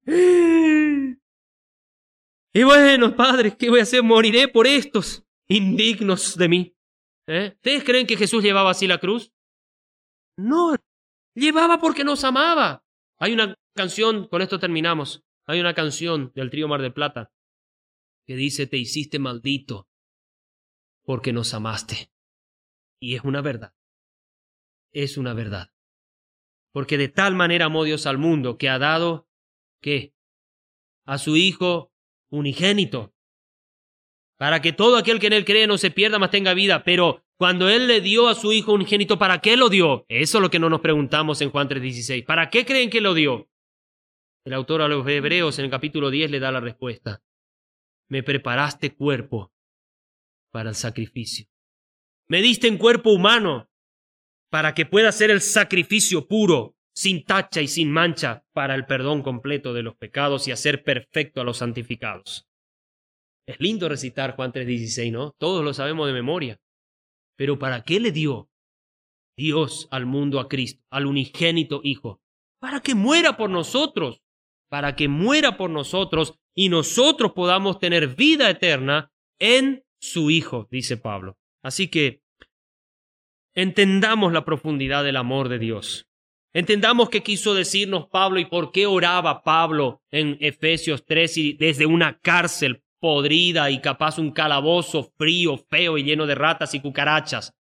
Y bueno, Padre, ¿qué voy a hacer? Moriré por estos indignos de mí. ¿Ustedes creen que Jesús llevaba así la cruz? No, llevaba porque nos amaba. Hay una canción, con esto terminamos, hay una canción del trío Mar del Plata que dice, te hiciste maldito porque nos amaste. Y es una verdad. Es una verdad. Porque de tal manera amó Dios al mundo que ha dado, ¿qué? A su Hijo unigénito, para que todo aquel que en Él cree no se pierda, mas tenga vida. Pero cuando Él le dio a su Hijo unigénito, ¿para qué lo dio? Eso es lo que no nos preguntamos en Juan 3:16. ¿Para qué creen que lo dio? El autor a los Hebreos en el capítulo 10 le da la respuesta. Me preparaste cuerpo para el sacrificio. Me diste en cuerpo humano para que pueda ser el sacrificio puro, sin tacha y sin mancha, para el perdón completo de los pecados y hacer perfecto a los santificados. Es lindo recitar Juan 3:16, ¿no? Todos lo sabemos de memoria. Pero ¿para qué le dio Dios al mundo a Cristo, al unigénito Hijo? Para que muera por nosotros, para que muera por nosotros y nosotros podamos tener vida eterna en su Hijo, dice Pablo. Así que entendamos la profundidad del amor de Dios. Entendamos qué quiso decirnos Pablo y por qué oraba Pablo en Efesios 3 y desde una cárcel podrida y capaz un calabozo frío, feo y lleno de ratas y cucarachas.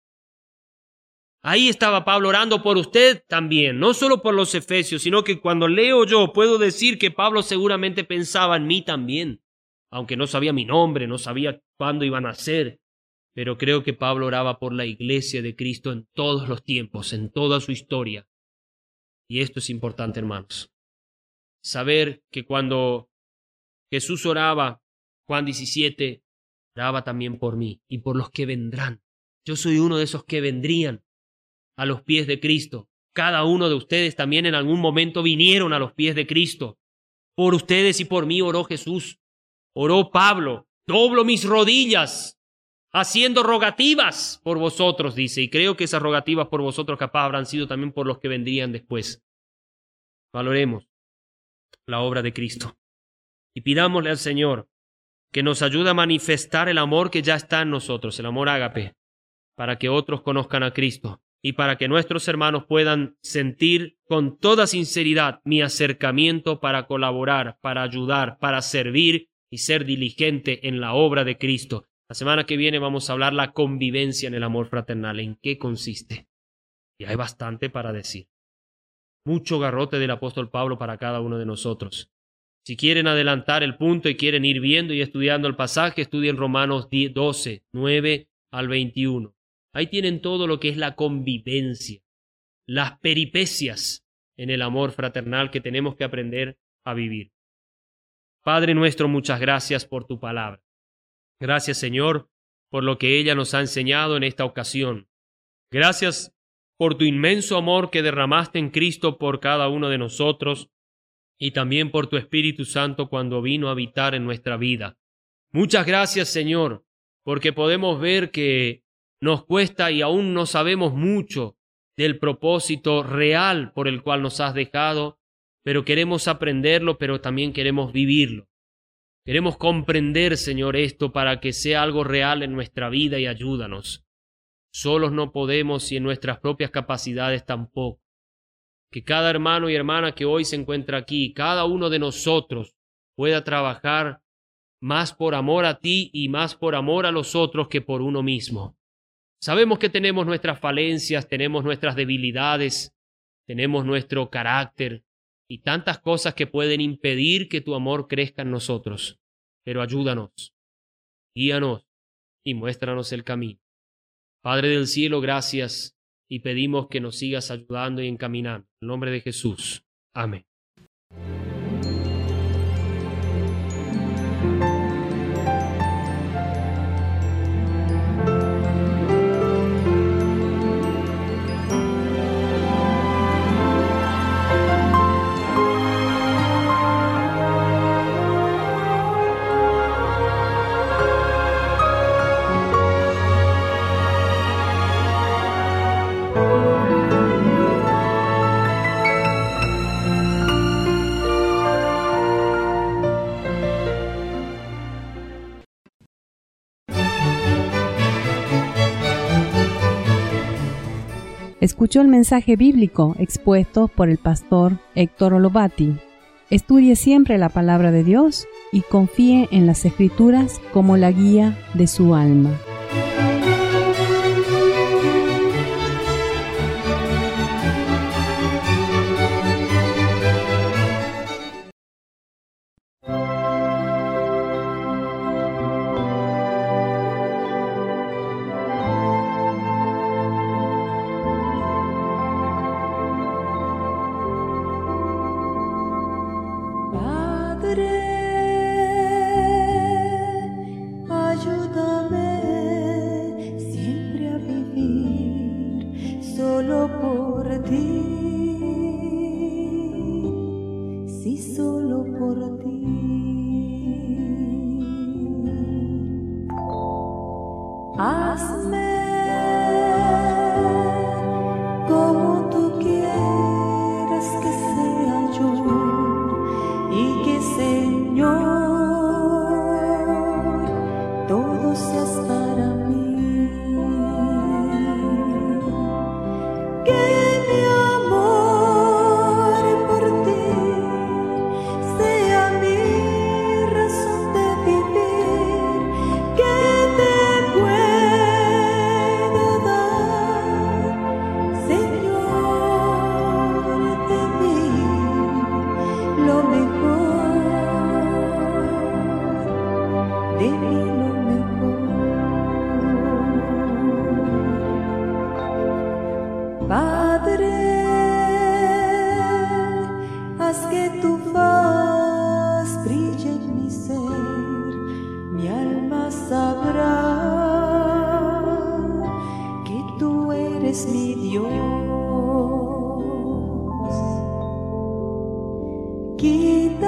Ahí estaba Pablo orando por usted también, no solo por los efesios, sino que cuando leo yo puedo decir que Pablo seguramente pensaba en mí también, aunque no sabía mi nombre, no sabía cuándo iba a nacer, pero creo que Pablo oraba por la iglesia de Cristo en todos los tiempos, en toda su historia. Y esto es importante, hermanos. Saber que cuando Jesús oraba, Juan 17, oraba también por mí y por los que vendrán. Yo soy uno de esos que vendrían a los pies de Cristo. Cada uno de ustedes también en algún momento vinieron a los pies de Cristo. Por ustedes y por mí oró Jesús. Oró Pablo. Doblo mis rodillas, haciendo rogativas por vosotros, dice. Y creo que esas rogativas por vosotros capaz habrán sido también por los que vendrían después. Valoremos la obra de Cristo. Y pidámosle al Señor que nos ayude a manifestar el amor que ya está en nosotros, el amor ágape, para que otros conozcan a Cristo y para que nuestros hermanos puedan sentir con toda sinceridad mi acercamiento para colaborar, para ayudar, para servir y ser diligente en la obra de Cristo. La semana que viene vamos a hablar la convivencia en el amor fraternal, en qué consiste. Y hay bastante para decir. Mucho garrote del apóstol Pablo para cada uno de nosotros. Si quieren adelantar el punto y quieren ir viendo y estudiando el pasaje, estudien Romanos 12, 9 al 21. Ahí tienen todo lo que es la convivencia, las peripecias en el amor fraternal que tenemos que aprender a vivir. Padre nuestro, muchas gracias por tu palabra. Gracias, Señor, por lo que ella nos ha enseñado en esta ocasión. Gracias por tu inmenso amor que derramaste en Cristo por cada uno de nosotros y también por tu Espíritu Santo cuando vino a habitar en nuestra vida. Muchas gracias, Señor, porque podemos ver que nos cuesta y aún no sabemos mucho del propósito real por el cual nos has dejado, pero queremos aprenderlo, pero también queremos vivirlo. Queremos comprender, Señor, esto para que sea algo real en nuestra vida y ayúdanos. Solos no podemos y en nuestras propias capacidades tampoco. Que cada hermano y hermana que hoy se encuentra aquí, cada uno de nosotros pueda trabajar más por amor a ti y más por amor a los otros que por uno mismo. Sabemos que tenemos nuestras falencias, tenemos nuestras debilidades, tenemos nuestro carácter y tantas cosas que pueden impedir que tu amor crezca en nosotros. Pero ayúdanos, guíanos y muéstranos el camino. Padre del cielo, gracias y pedimos que nos sigas ayudando y encaminando. En el nombre de Jesús. Amén. Escuchó el mensaje bíblico expuesto por el pastor Héctor Olovati. Estudie siempre la palabra de Dios y confíe en las Escrituras como la guía de su alma. Que mi amor eres mi Dios. Quita